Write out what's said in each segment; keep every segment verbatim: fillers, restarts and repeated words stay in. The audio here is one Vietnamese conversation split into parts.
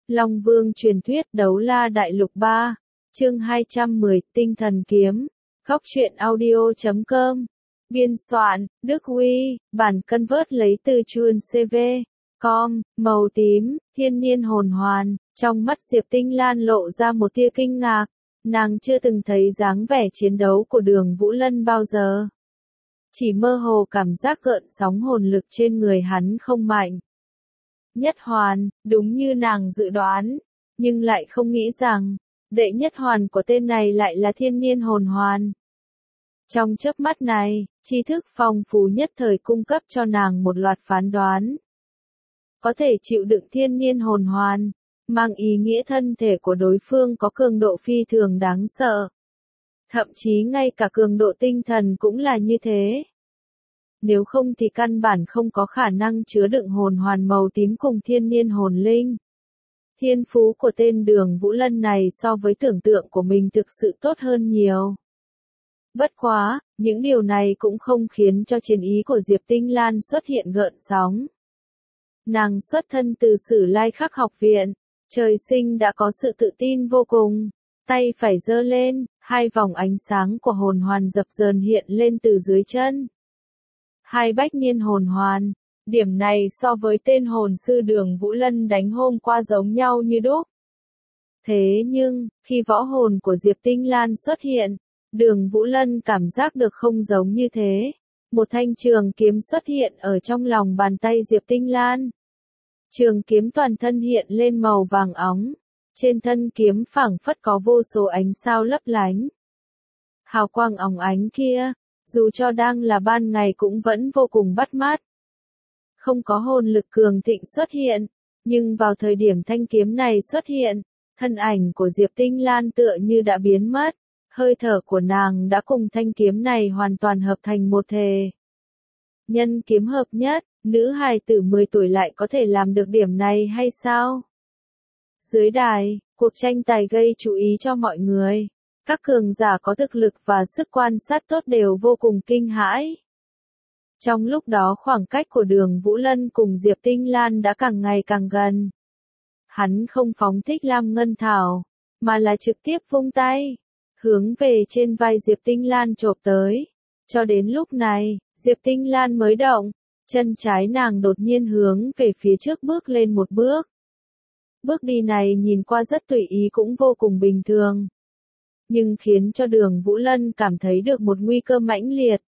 Long Vương truyền thuyết Đấu La Đại Lục ba, chương hai trăm mười, Tinh Thần Kiếm, Góc truyện audio chấm com, biên soạn, Đức Huy, bản cân vớt lấy từ chuồn xê vê, com, màu tím, thiên nhiên hồn hoàn, trong mắt Diệp Tinh Lan lộ ra một tia kinh ngạc, nàng chưa từng thấy dáng vẻ chiến đấu của Đường Vũ Lân bao giờ. Chỉ mơ hồ cảm giác gợn sóng hồn lực trên người hắn không mạnh. Nhất hoàn, đúng như nàng dự đoán, nhưng lại không nghĩ rằng, đệ nhất hoàn của tên này lại là thiên nhiên hồn hoàn. Trong chớp mắt này, tri thức phong phú nhất thời cung cấp cho nàng một loạt phán đoán. Có thể chịu đựng thiên nhiên hồn hoàn, mang ý nghĩa thân thể của đối phương có cường độ phi thường đáng sợ. Thậm chí ngay cả cường độ tinh thần cũng là như thế. Nếu không thì căn bản không có khả năng chứa đựng hồn hoàn màu tím cùng thiên nhiên hồn linh. Thiên phú của tên Đường Vũ Lân này so với tưởng tượng của mình thực sự tốt hơn nhiều. Bất quá, những điều này cũng không khiến cho chiến ý của Diệp Tinh Lan xuất hiện gợn sóng. Nàng xuất thân từ Sử Lai Khắc học viện, trời sinh đã có sự tự tin vô cùng, tay phải giơ lên, hai vòng ánh sáng của hồn hoàn dập dờn hiện lên từ dưới chân. Hai bách niên hồn hoàn, điểm này so với tên hồn sư Đường Vũ Lân đánh hôm qua giống nhau như đúc. Thế nhưng, khi võ hồn của Diệp Tinh Lan xuất hiện, Đường Vũ Lân cảm giác được không giống như thế. Một thanh trường kiếm xuất hiện ở trong lòng bàn tay Diệp Tinh Lan. Trường kiếm toàn thân hiện lên màu vàng óng, trên thân kiếm phảng phất có vô số ánh sao lấp lánh. Hào quang óng ánh kia, dù cho đang là ban ngày cũng vẫn vô cùng bắt mắt. Không có hồn lực cường thịnh xuất hiện, nhưng vào thời điểm thanh kiếm này xuất hiện, thân ảnh của Diệp Tinh Lan tựa như đã biến mất, hơi thở của nàng đã cùng thanh kiếm này hoàn toàn hợp thành một thể. Nhân kiếm hợp nhất, nữ hài tử mười tuổi lại có thể làm được điểm này hay sao? Dưới đài, cuộc tranh tài gây chú ý cho mọi người. Các cường giả có thực lực và sức quan sát tốt đều vô cùng kinh hãi. Trong lúc đó khoảng cách của Đường Vũ Lân cùng Diệp Tinh Lan đã càng ngày càng gần. Hắn không phóng thích Lam Ngân Thảo, mà là trực tiếp vung tay, hướng về trên vai Diệp Tinh Lan chộp tới. Cho đến lúc này, Diệp Tinh Lan mới động, chân trái nàng đột nhiên hướng về phía trước bước lên một bước. Bước đi này nhìn qua rất tùy ý cũng vô cùng bình thường. Nhưng khiến cho Đường Vũ Lân cảm thấy được một nguy cơ mãnh liệt.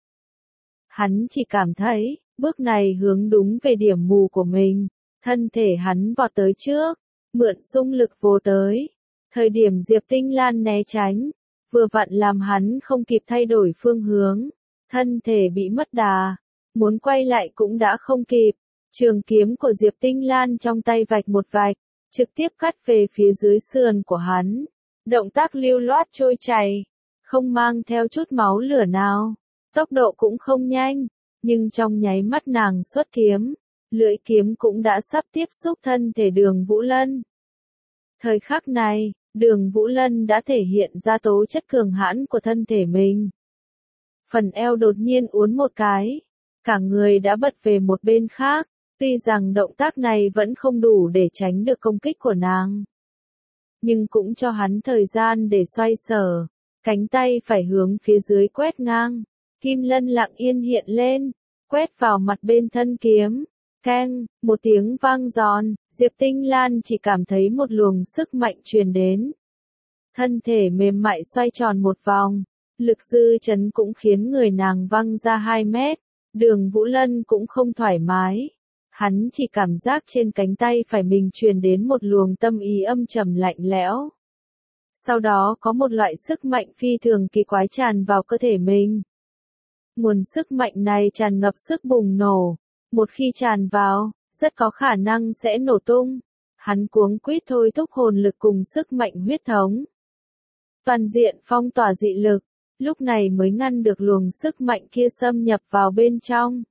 Hắn chỉ cảm thấy, bước này hướng đúng về điểm mù của mình, thân thể hắn vọt tới trước, mượn xung lực vô tới. Thời điểm Diệp Tinh Lan né tránh, vừa vặn làm hắn không kịp thay đổi phương hướng, thân thể bị mất đà, muốn quay lại cũng đã không kịp. Trường kiếm của Diệp Tinh Lan trong tay vạch một vạch, trực tiếp cắt về phía dưới sườn của hắn. Động tác lưu loát trôi chảy, không mang theo chút máu lửa nào, tốc độ cũng không nhanh, nhưng trong nháy mắt nàng xuất kiếm, lưỡi kiếm cũng đã sắp tiếp xúc thân thể Đường Vũ Lân. Thời khắc này, Đường Vũ Lân đã thể hiện ra tố chất cường hãn của thân thể mình. Phần eo đột nhiên uốn một cái, cả người đã bật về một bên khác, tuy rằng động tác này vẫn không đủ để tránh được công kích của nàng. Nhưng cũng cho hắn thời gian để xoay sở, cánh tay phải hướng phía dưới quét ngang, kim lân lặng yên hiện lên, quét vào mặt bên thân kiếm, keng, một tiếng vang giòn, Diệp Tinh Lan chỉ cảm thấy một luồng sức mạnh truyền đến. Thân thể mềm mại xoay tròn một vòng, lực dư chấn cũng khiến người nàng văng ra hai mét, Đường Vũ Lân cũng không thoải mái. Hắn chỉ cảm giác trên cánh tay phải mình truyền đến một luồng tâm ý âm trầm lạnh lẽo. Sau đó có một loại sức mạnh phi thường kỳ quái tràn vào cơ thể mình. Nguồn sức mạnh này tràn ngập sức bùng nổ. Một khi tràn vào, rất có khả năng sẽ nổ tung. Hắn cuống quýt thôi thúc hồn lực cùng sức mạnh huyết thống. Toàn diện phong tỏa dị lực, lúc này mới ngăn được luồng sức mạnh kia xâm nhập vào bên trong.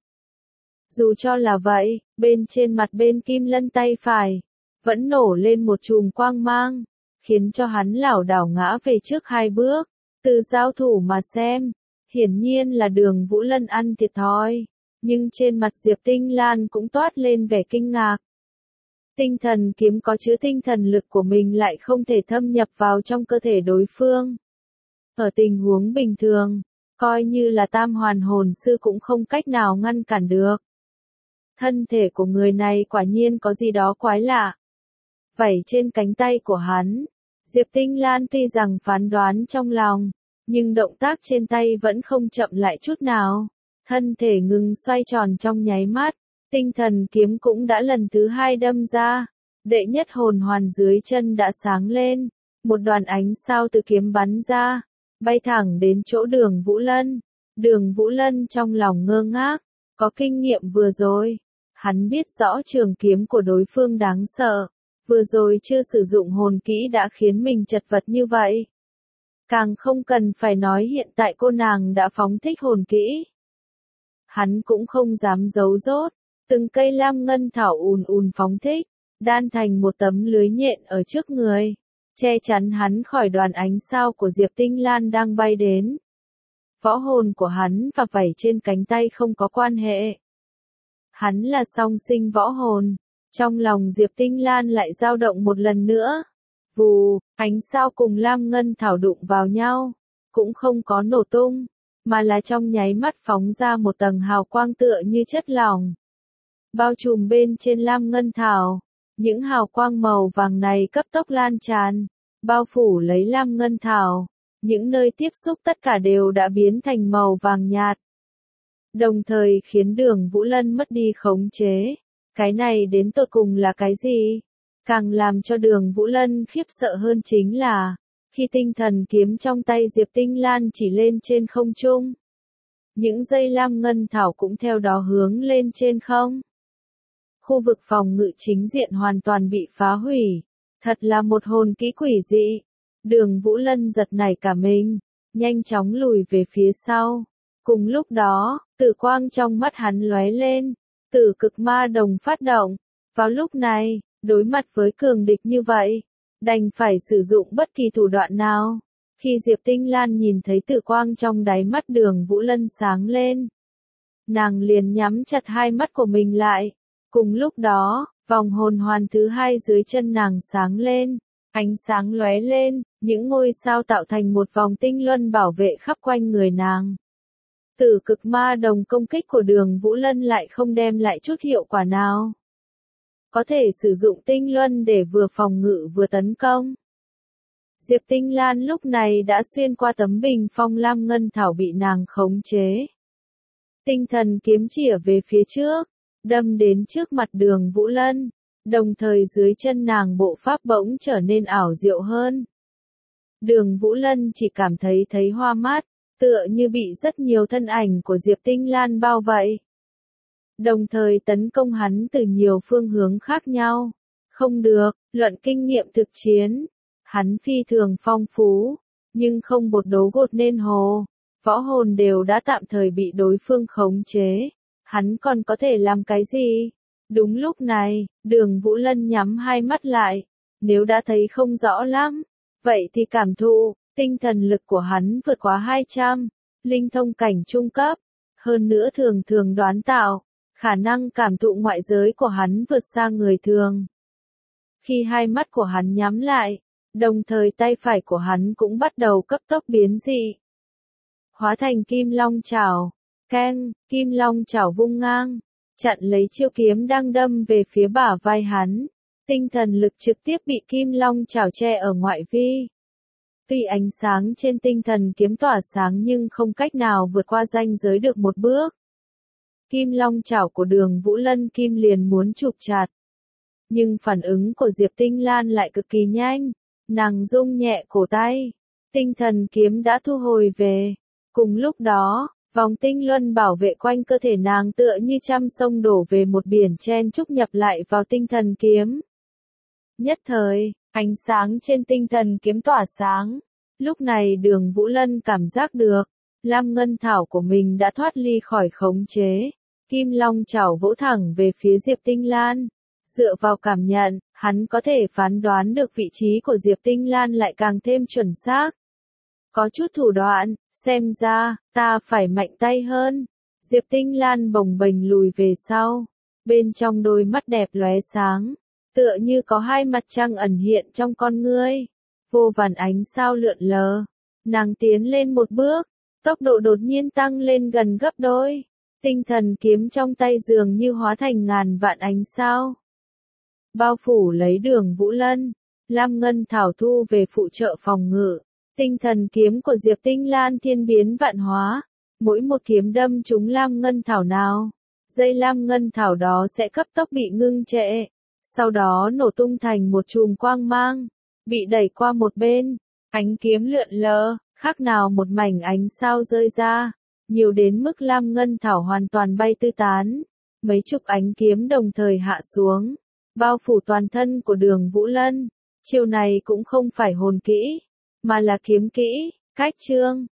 Dù cho là vậy, bên trên mặt bên kim lân tay phải, vẫn nổ lên một chùm quang mang, khiến cho hắn lảo đảo ngã về trước hai bước. Từ giao thủ mà xem, hiển nhiên là Đường Vũ Lân ăn thiệt thòi, nhưng trên mặt Diệp Tinh Lan cũng toát lên vẻ kinh ngạc. Tinh thần kiếm có chứa tinh thần lực của mình lại không thể thâm nhập vào trong cơ thể đối phương. Ở tình huống bình thường, coi như là tam hoàn hồn sư cũng không cách nào ngăn cản được. Thân thể của người này quả nhiên có gì đó quái lạ. Vảy trên cánh tay của hắn, Diệp Tinh Lan tuy rằng phán đoán trong lòng, nhưng động tác trên tay vẫn không chậm lại chút nào. Thân thể ngừng xoay tròn trong nháy mắt, tinh thần kiếm cũng đã lần thứ hai đâm ra. Đệ nhất hồn hoàn dưới chân đã sáng lên, một đoàn ánh sao từ kiếm bắn ra, bay thẳng đến chỗ Đường Vũ Lân. Đường Vũ Lân trong lòng ngơ ngác, có kinh nghiệm vừa rồi. Hắn biết rõ trường kiếm của đối phương đáng sợ, vừa rồi chưa sử dụng hồn kỹ đã khiến mình chật vật như vậy. Càng không cần phải nói hiện tại cô nàng đã phóng thích hồn kỹ. Hắn cũng không dám giấu dốt, từng cây lam ngân thảo ùn ùn phóng thích, đan thành một tấm lưới nhện ở trước người, che chắn hắn khỏi đoàn ánh sao của Diệp Tinh Lan đang bay đến. Võ hồn của hắn và vảy trên cánh tay không có quan hệ. Hắn là song sinh võ hồn, trong lòng Diệp Tinh Lan lại dao động một lần nữa. Vù, ánh sao cùng lam ngân thảo đụng vào nhau, cũng không có nổ tung, mà là trong nháy mắt phóng ra một tầng hào quang tựa như chất lỏng. Bao trùm bên trên lam ngân thảo, những hào quang màu vàng này cấp tốc lan tràn, bao phủ lấy lam ngân thảo, những nơi tiếp xúc tất cả đều đã biến thành màu vàng nhạt. Đồng thời khiến Đường Vũ Lân mất đi khống chế. Cái này đến tột cùng là cái gì? Càng làm cho Đường Vũ Lân khiếp sợ hơn chính là, khi tinh thần kiếm trong tay Diệp Tinh Lan chỉ lên trên không trung, những dây lam ngân thảo cũng theo đó hướng lên trên không. Khu vực phòng ngự chính diện hoàn toàn bị phá hủy, thật là một hồn kỹ quỷ dị. Đường Vũ Lân giật nảy cả mình, nhanh chóng lùi về phía sau. Cùng lúc đó, tử quang trong mắt hắn lóe lên, tử cực ma đồng phát động. Vào lúc này, đối mặt với cường địch như vậy, đành phải sử dụng bất kỳ thủ đoạn nào. Khi Diệp Tinh Lan nhìn thấy tử quang trong đáy mắt Đường Vũ Lân sáng lên, nàng liền nhắm chặt hai mắt của mình lại. Cùng lúc đó, vòng hồn hoàn thứ hai dưới chân nàng sáng lên, ánh sáng lóe lên, những ngôi sao tạo thành một vòng tinh luân bảo vệ khắp quanh người nàng. Tử cực ma đồng công kích của Đường Vũ Lân lại không đem lại chút hiệu quả nào. Có thể sử dụng tinh luân để vừa phòng ngự vừa tấn công. Diệp Tinh Lan lúc này đã xuyên qua tấm bình phong lam ngân thảo bị nàng khống chế. Tinh thần kiếm chĩa về phía trước, đâm đến trước mặt Đường Vũ Lân, đồng thời dưới chân nàng bộ pháp bỗng trở nên ảo diệu hơn. Đường Vũ Lân chỉ cảm thấy thấy hoa mắt, tựa như bị rất nhiều thân ảnh của Diệp Tinh Lan bao vây, đồng thời tấn công hắn từ nhiều phương hướng khác nhau. Không được, luận kinh nghiệm thực chiến, hắn phi thường phong phú, nhưng không bột đấu gột nên hồ, võ hồn đều đã tạm thời bị đối phương khống chế, hắn còn có thể làm cái gì? Đúng lúc này, Đường Vũ Lân nhắm hai mắt lại, nếu đã thấy không rõ lắm, vậy thì cảm thụ, tinh thần lực của hắn vượt quá hai trăm, linh thông cảnh trung cấp, hơn nữa thường thường đoán tạo, khả năng cảm thụ ngoại giới của hắn vượt xa người thường. Khi hai mắt của hắn nhắm lại, đồng thời tay phải của hắn cũng bắt đầu cấp tốc biến dị, hóa thành kim long chảo, keng, kim long chảo vung ngang, chặn lấy chiêu kiếm đang đâm về phía bả vai hắn. Tinh thần lực trực tiếp bị kim long chảo che ở ngoại vi. Tuy ánh sáng trên tinh thần kiếm tỏa sáng nhưng không cách nào vượt qua ranh giới được một bước. Kim long chảo của Đường Vũ Lân kim liền muốn chụp chặt. Nhưng phản ứng của Diệp Tinh Lan lại cực kỳ nhanh, nàng rung nhẹ cổ tay, tinh thần kiếm đã thu hồi về. Cùng lúc đó, vòng tinh luân bảo vệ quanh cơ thể nàng tựa như trăm sông đổ về một biển chen chúc nhập lại vào tinh thần kiếm. Nhất thời, ánh sáng trên tinh thần kiếm tỏa sáng. Lúc này Đường Vũ Lân cảm giác được, lam ngân thảo của mình đã thoát ly khỏi khống chế. Kim long chảo vỗ thẳng về phía Diệp Tinh Lan. Dựa vào cảm nhận, hắn có thể phán đoán được vị trí của Diệp Tinh Lan lại càng thêm chuẩn xác. Có chút thủ đoạn, xem ra, ta phải mạnh tay hơn. Diệp Tinh Lan bồng bềnh lùi về sau. Bên trong đôi mắt đẹp lóe sáng. tựa như có hai mặt trăng ẩn hiện trong con ngươi. Vô vàn ánh sao lượn lờ. Nàng tiến lên một bước, tốc độ đột nhiên tăng lên gần gấp đôi. Tinh thần kiếm trong tay dường như hóa thành ngàn vạn ánh sao. Bao phủ lấy Đường Vũ Lân, Lam Ngân Thảo thu về phụ trợ phòng ngự. Tinh thần kiếm của Diệp Tinh Lan thiên biến vạn hóa. Mỗi một kiếm đâm trúng Lam Ngân Thảo nào, dây Lam Ngân Thảo đó sẽ cấp tốc bị ngưng trệ. Sau đó nổ tung thành một chùm quang mang, bị đẩy qua một bên. Ánh kiếm lượn lờ, khác nào một mảnh ánh sao rơi ra. Nhiều đến mức Lam Ngân Thảo hoàn toàn bay tứ tán. Mấy chục ánh kiếm đồng thời hạ xuống, bao phủ toàn thân của Đường Vũ Lân. Chiêu này cũng không phải hồn kỹ, mà là kiếm kỹ, cách chương.